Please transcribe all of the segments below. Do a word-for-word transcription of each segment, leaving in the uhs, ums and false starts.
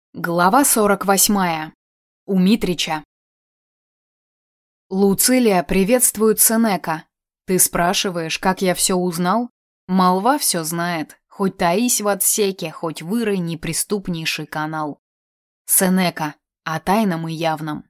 Глава сорок восьмая. У Митрича. Луцилия приветствует Сенека. Ты спрашиваешь, как я все узнал? Молва все знает, хоть таись в отсеке, хоть вырой неприступнейший канал. Сенека. О тайном и явном.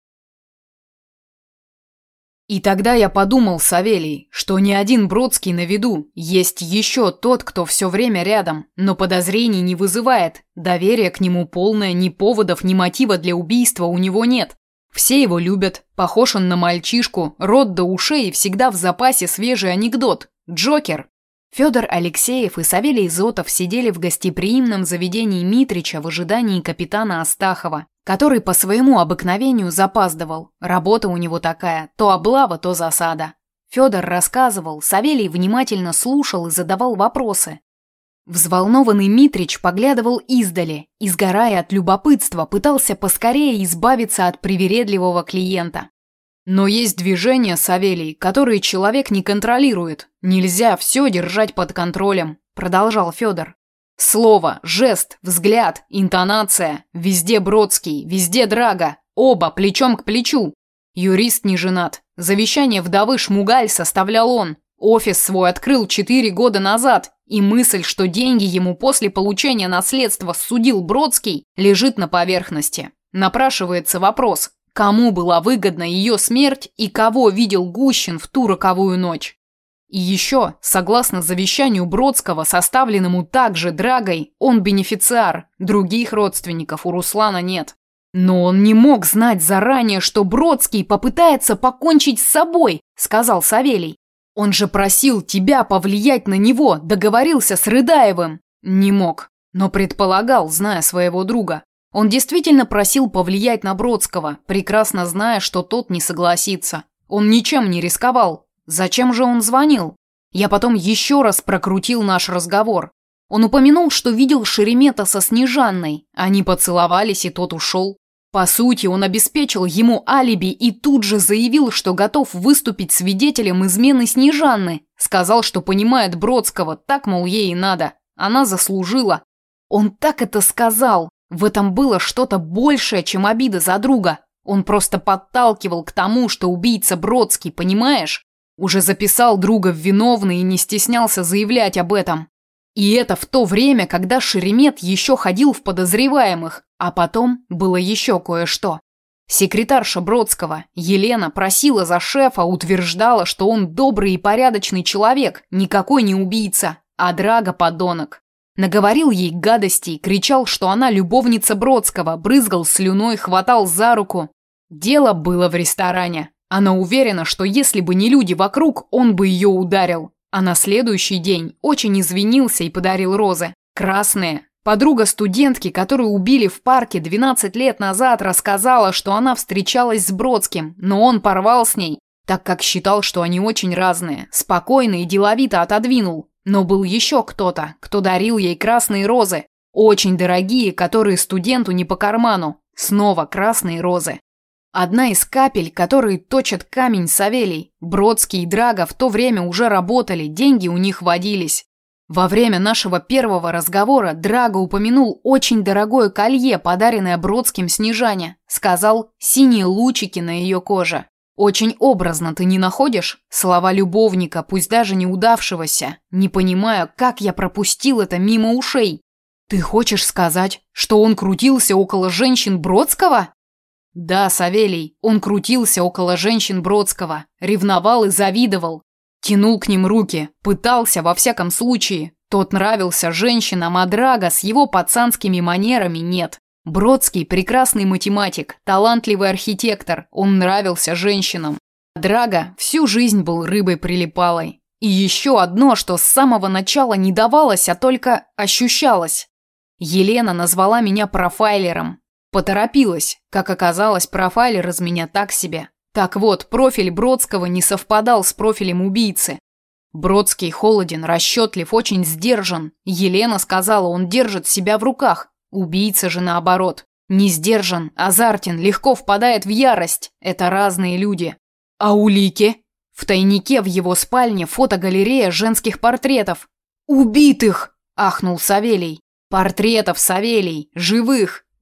И тогда я подумал, Савелий, что не один Бродский на виду, есть еще тот, кто все время рядом, но подозрений не вызывает, доверия к нему полное, ни поводов, ни мотива для убийства у него нет. Все его любят, похож он на мальчишку, рот до ушей и всегда в запасе свежий анекдот. Джокер. Федор Алексеев и Савелий Зотов сидели в гостеприимном заведении Митрича в ожидании капитана Астахова, который по своему обыкновению запаздывал. Работа у него такая, то облава, то засада. Федор рассказывал, Савелий внимательно слушал и задавал вопросы. Взволнованный Митрич поглядывал издали и, сгорая от любопытства, пытался поскорее избавиться от привередливого клиента. Но есть движения, Савелий, которые человек не контролирует. Нельзя все держать под контролем, продолжал Федор. Слово, жест, взгляд, интонация. Везде Бродский, везде Драга. Оба плечом к плечу. Юрист не женат. Завещание вдовы Шмугаль составлял он. Офис свой открыл четыре года назад. И мысль, что деньги ему после получения наследства судил Бродский, лежит на поверхности. Напрашивается вопрос, кому была выгодна ее смерть и кого видел Гущин в ту роковую ночь. И еще, согласно завещанию Бродского, составленному также Драгой, он бенефициар, других родственников у Руслана нет. Но он не мог знать заранее, что Бродский попытается покончить с собой, сказал Савелий. Он же просил тебя повлиять на него, договорился с Рыдаевым. Не мог, но предполагал, зная своего друга. Он действительно просил повлиять на Бродского, прекрасно зная, что тот не согласится. Он ничем не рисковал. Зачем же он звонил? Я потом еще раз прокрутил наш разговор. Он упомянул, что видел Шеремета со Снежанной. Они поцеловались, и тот ушел. По сути, он обеспечил ему алиби и тут же заявил, что готов выступить свидетелем измены Снежанны. Сказал, что понимает Бродского, так, мол, ей и надо. Она заслужила. Он так это сказал. В этом было что-то большее, чем обида за друга. Он просто подталкивал к тому, что убийца Бродский, понимаешь? Уже записал друга в виновный и не стеснялся заявлять об этом. И это в то время, когда Шеремет еще ходил в подозреваемых, а потом было еще кое-что. Секретарша Бродского, Елена, просила за шефа, утверждала, что он добрый и порядочный человек, никакой не убийца, а Драга подонок. Наговорил ей гадостей, кричал, что она любовница Бродского, брызгал слюной, хватал за руку. Дело было в ресторане. Она уверена, что если бы не люди вокруг, он бы ее ударил. А на следующий день очень извинился и подарил розы. Красные. Подруга студентки, которую убили в парке двенадцать лет назад, рассказала, что она встречалась с Бродским, но он порвал с ней, так как считал, что они очень разные. Спокойно и деловито отодвинул. Но был еще кто-то, кто дарил ей красные розы. Очень дорогие, которые студенту не по карману. Снова красные розы. Одна из капель, которые точат камень, Савелий. Бродский и Драга в то время уже работали, деньги у них водились. Во время нашего первого разговора Драга упомянул очень дорогое колье, подаренное Бродским Снежане. Сказал «синие лучики на ее коже». Очень образно ты не находишь? Слова любовника, пусть даже неудавшегося. Не понимаю, как я пропустил это мимо ушей. Ты хочешь сказать, что он крутился около женщин Бродского? Да, Савелий, он крутился около женщин Бродского, ревновал и завидовал. Тянул к ним руки, пытался во всяком случае. Тот нравился женщинам, а Драга с его пацанскими манерами нет. Бродский – прекрасный математик, талантливый архитектор, он нравился женщинам. Драга всю жизнь был рыбой-прилипалой. И еще одно, что с самого начала не давалось, а только ощущалось. Елена назвала меня профайлером. Поторопилась. Как оказалось, профайлер из меня так себе. Так вот, профиль Бродского не совпадал с профилем убийцы. Бродский холоден, расчетлив, очень сдержан. Елена сказала, он держит себя в руках. Убийца же наоборот. Не сдержан, азартен, легко впадает в ярость. Это разные люди. А улики? В тайнике в его спальне фотогалерея женских портретов. «Убитых!» – ахнул Савелий. «Портретов, Савелий, живых!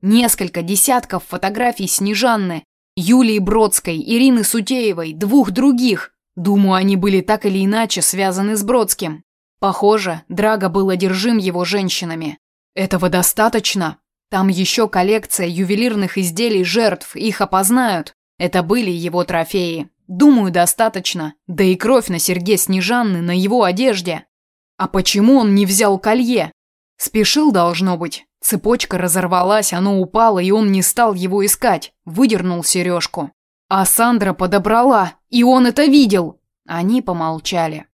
Несколько десятков фотографий Снежанны, Юлии Бродской, Ирины Сутеевой, двух других. Думаю, они были так или иначе связаны с Бродским. Похоже, Драго был одержим его женщинами. Этого достаточно? Там еще коллекция ювелирных изделий жертв, их опознают. Это были его трофеи. Думаю, достаточно. Да и кровь на серьге Снежанны на его одежде. А почему он не взял колье? Спешил, должно быть. Цепочка разорвалась, оно упало, и он не стал его искать. Выдернул сережку. А Сандра подобрала, и он это видел. Они помолчали.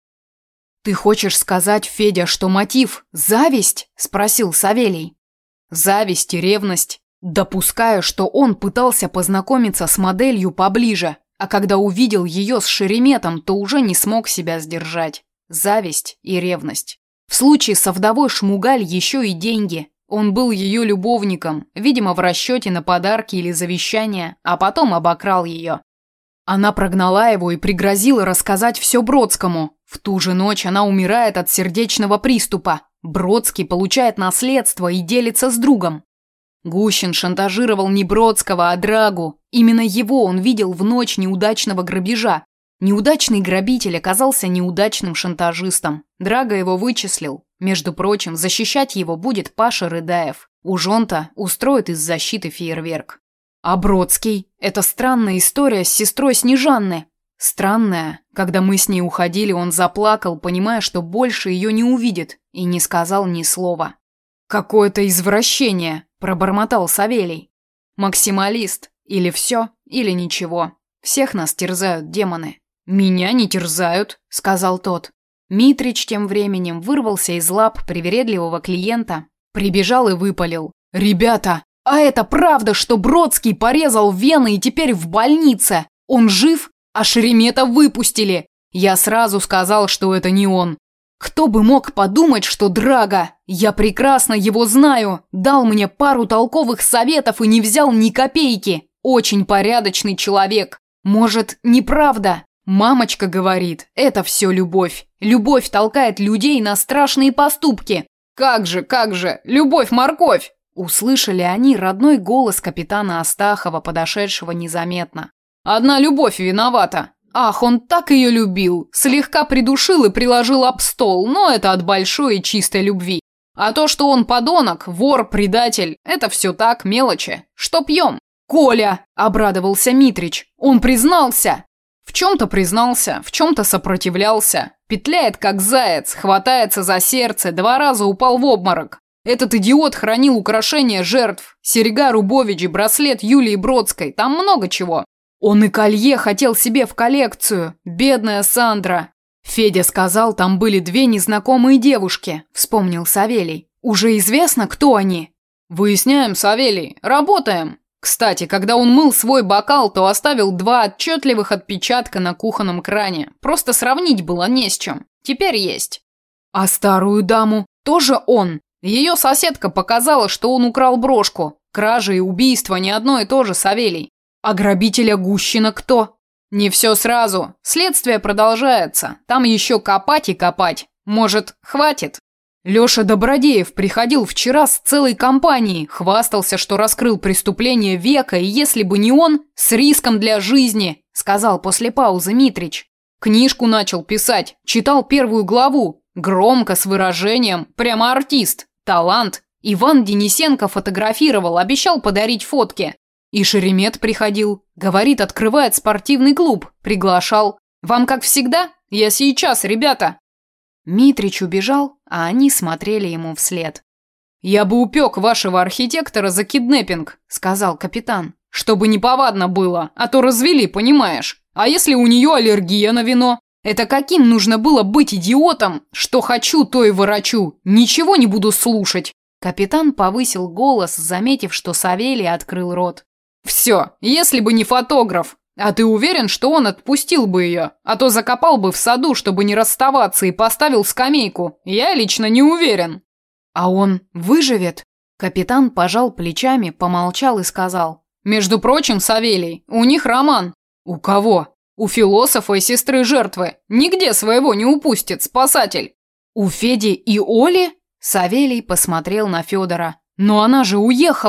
«Ты хочешь сказать, Федя, что мотив – зависть?» – спросил Савелий. «Зависть и ревность. Допускаю, что он пытался познакомиться с моделью поближе, а когда увидел ее с Шереметом, то уже не смог себя сдержать. Зависть и ревность. В случае со вдовой Шмугаль еще и деньги. Он был ее любовником, видимо, в расчете на подарки или завещание, а потом обокрал ее. Она прогнала его и пригрозила рассказать все Бродскому. В ту же ночь она умирает от сердечного приступа. Бродский получает наследство и делится с другом. Гущин шантажировал не Бродского, а Драгу. Именно его он видел в ночь неудачного грабежа. Неудачный грабитель оказался неудачным шантажистом. Драго его вычислил. Между прочим, защищать его будет Паша Рыдаев. Уж он-то устроит из защиты фейерверк. А Бродский? Это странная история с сестрой Снежанны. Странная. Когда мы с ней уходили, он заплакал, понимая, что больше ее не увидит, и не сказал ни слова. «Какое-то извращение», – пробормотал Савелий. «Максималист. Или все, или ничего. Всех нас терзают демоны». «Меня не терзают», – сказал тот. Митрич тем временем вырвался из лап привередливого клиента, прибежал и выпалил. «Ребята, а это правда, что Бродский порезал вены и теперь в больнице? Он жив, а Шеремета выпустили? Я сразу сказал, что это не он. Кто бы мог подумать, что Драго, я прекрасно его знаю, дал мне пару толковых советов и не взял ни копейки. Очень порядочный человек. Может, неправда? Мамочка говорит, это все любовь. Любовь толкает людей на страшные поступки. Как же, как же, любовь-морковь!» Услышали они родной голос капитана Астахова, подошедшего незаметно. «Одна любовь виновата. Ах, он так ее любил, слегка придушил и приложил об стол, но это от большой и чистой любви. А то, что он подонок, вор, предатель, это все так, мелочи. Что пьем?» «Коля!» – обрадовался Митрич. «Он признался!» В чем-то признался, в чем-то сопротивлялся. Петляет, как заяц, хватается за сердце, два раза упал в обморок. Этот идиот хранил украшения жертв. Серьга Рубович и браслет Юлии Бродской, там много чего. Он и колье хотел себе в коллекцию. Бедная Сандра. Федя сказал, там были две незнакомые девушки, вспомнил Савелий. Уже известно, кто они? Выясняем, Савелий, работаем. Кстати, когда он мыл свой бокал, то оставил два отчетливых отпечатка на кухонном кране. Просто сравнить было не с чем. Теперь есть. А старую даму тоже он. Ее соседка показала, что он украл брошку. Кража и убийство не одно и то же, Савелий. А грабителя Гущина кто? Не все сразу. Следствие продолжается. Там еще копать и копать. Может, хватит? Леша Добродеев приходил вчера с целой компанией, хвастался, что раскрыл преступление века, и если бы не он, с риском для жизни, сказал после паузы Митрич. Книжку начал писать, читал первую главу, громко, с выражением, прямо артист, талант. Иван Денисенко фотографировал, обещал подарить фотки. И Шеремет приходил, говорит, открывает спортивный клуб, приглашал. Вам как всегда? Я сейчас, ребята. Митрич убежал, а они смотрели ему вслед. «Я бы упек вашего архитектора за киднеппинг», — сказал капитан. «Чтобы неповадно было, а то развели, понимаешь? А если у нее аллергия на вино? Это каким нужно было быть идиотом? Что хочу, то и ворочу. Ничего не буду слушать». Капитан повысил голос, заметив, что Савелий открыл рот. «Все, если бы не фотограф. А ты уверен, что он отпустил бы ее? А то закопал бы в саду, чтобы не расставаться, и поставил скамейку. Я лично не уверен». «А он выживет?» Капитан пожал плечами, помолчал и сказал. «Между прочим, Савелий, у них роман». «У кого?» «У философа и сестры жертвы. Нигде своего не упустит спасатель». «У Феди и Оли?» Савелий посмотрел на Федора. «Но она же уехала!»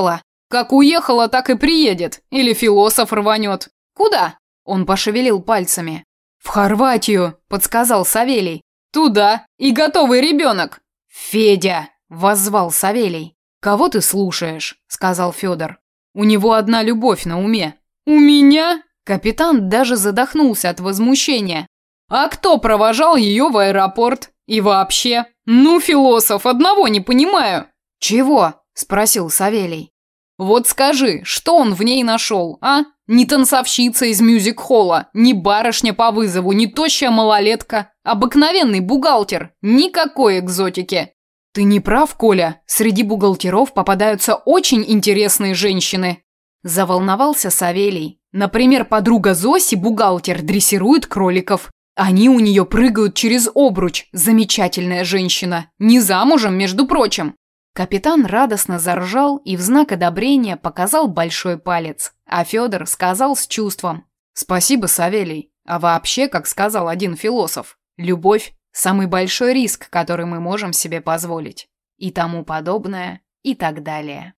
Как уехала, так и приедет. Или философ рванет. Куда? Он пошевелил пальцами. В Хорватию, подсказал Савелий. Туда. И готовый ребенок. Федя, воззвал Савелий. Кого ты слушаешь? Сказал Федор. У него одна любовь на уме. У меня? Капитан даже задохнулся от возмущения. А кто провожал ее в аэропорт? И вообще? Ну, философ, одного не понимаю. Чего? Спросил Савелий. Вот скажи, что он в ней нашел, а? Не танцовщица из мюзик-холла, не барышня по вызову, не тощая малолетка, обыкновенный бухгалтер, никакой экзотики. Ты не прав, Коля, среди бухгалтеров попадаются очень интересные женщины. Заволновался Савелий. Например, подруга Зоси, бухгалтер, дрессирует кроликов. Они у нее прыгают через обруч. Замечательная женщина, не замужем, между прочим. Капитан радостно заржал и в знак одобрения показал большой палец, а Федор сказал с чувством: «Спасибо, Савелий. А вообще, как сказал один философ, любовь – самый большой риск, который мы можем себе позволить». И тому подобное, и так далее.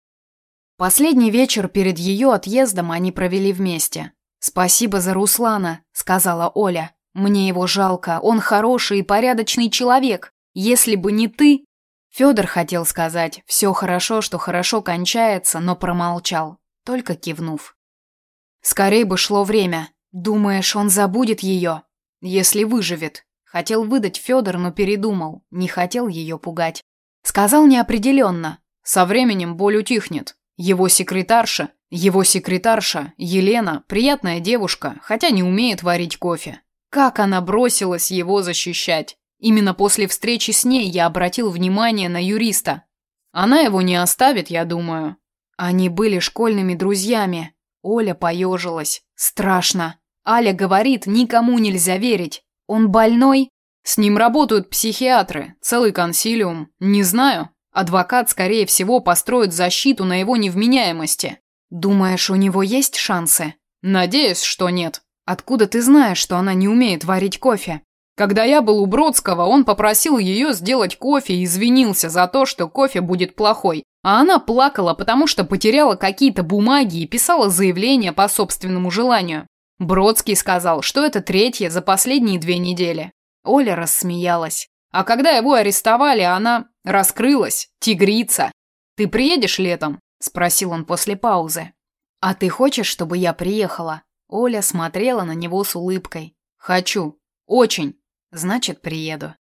Последний вечер перед ее отъездом они провели вместе. «Спасибо за Руслана», – сказала Оля. «Мне его жалко, он хороший и порядочный человек. Если бы не ты...» Федор хотел сказать «все хорошо, что хорошо кончается», но промолчал, только кивнув. «Скорей бы шло время. Думаешь, он забудет ее? Если выживет?» Хотел выдать Федор, но передумал, не хотел ее пугать. Сказал неопределенно. «Со временем боль утихнет. Его секретарша, его секретарша, Елена, приятная девушка, хотя не умеет варить кофе. Как она бросилась его защищать. Именно после встречи с ней я обратил внимание на юриста. Она его не оставит, я думаю». Они были школьными друзьями. Оля поежилась. Страшно. Аля говорит, никому нельзя верить. Он больной? С ним работают психиатры, целый консилиум. Не знаю. Адвокат, скорее всего, построит защиту на его невменяемости. Думаешь, у него есть шансы? Надеюсь, что нет. Откуда ты знаешь, что она не умеет варить кофе? Когда я был у Бродского, он попросил ее сделать кофе и извинился за то, что кофе будет плохой. А она плакала, потому что потеряла какие-то бумаги и писала заявление по собственному желанию. Бродский сказал, что это третье за последние две недели. Оля рассмеялась. А когда его арестовали, она раскрылась, тигрица. «Ты приедешь летом?» – спросил он после паузы. «А ты хочешь, чтобы я приехала?» Оля смотрела на него с улыбкой. «Хочу. Очень. Значит, приеду».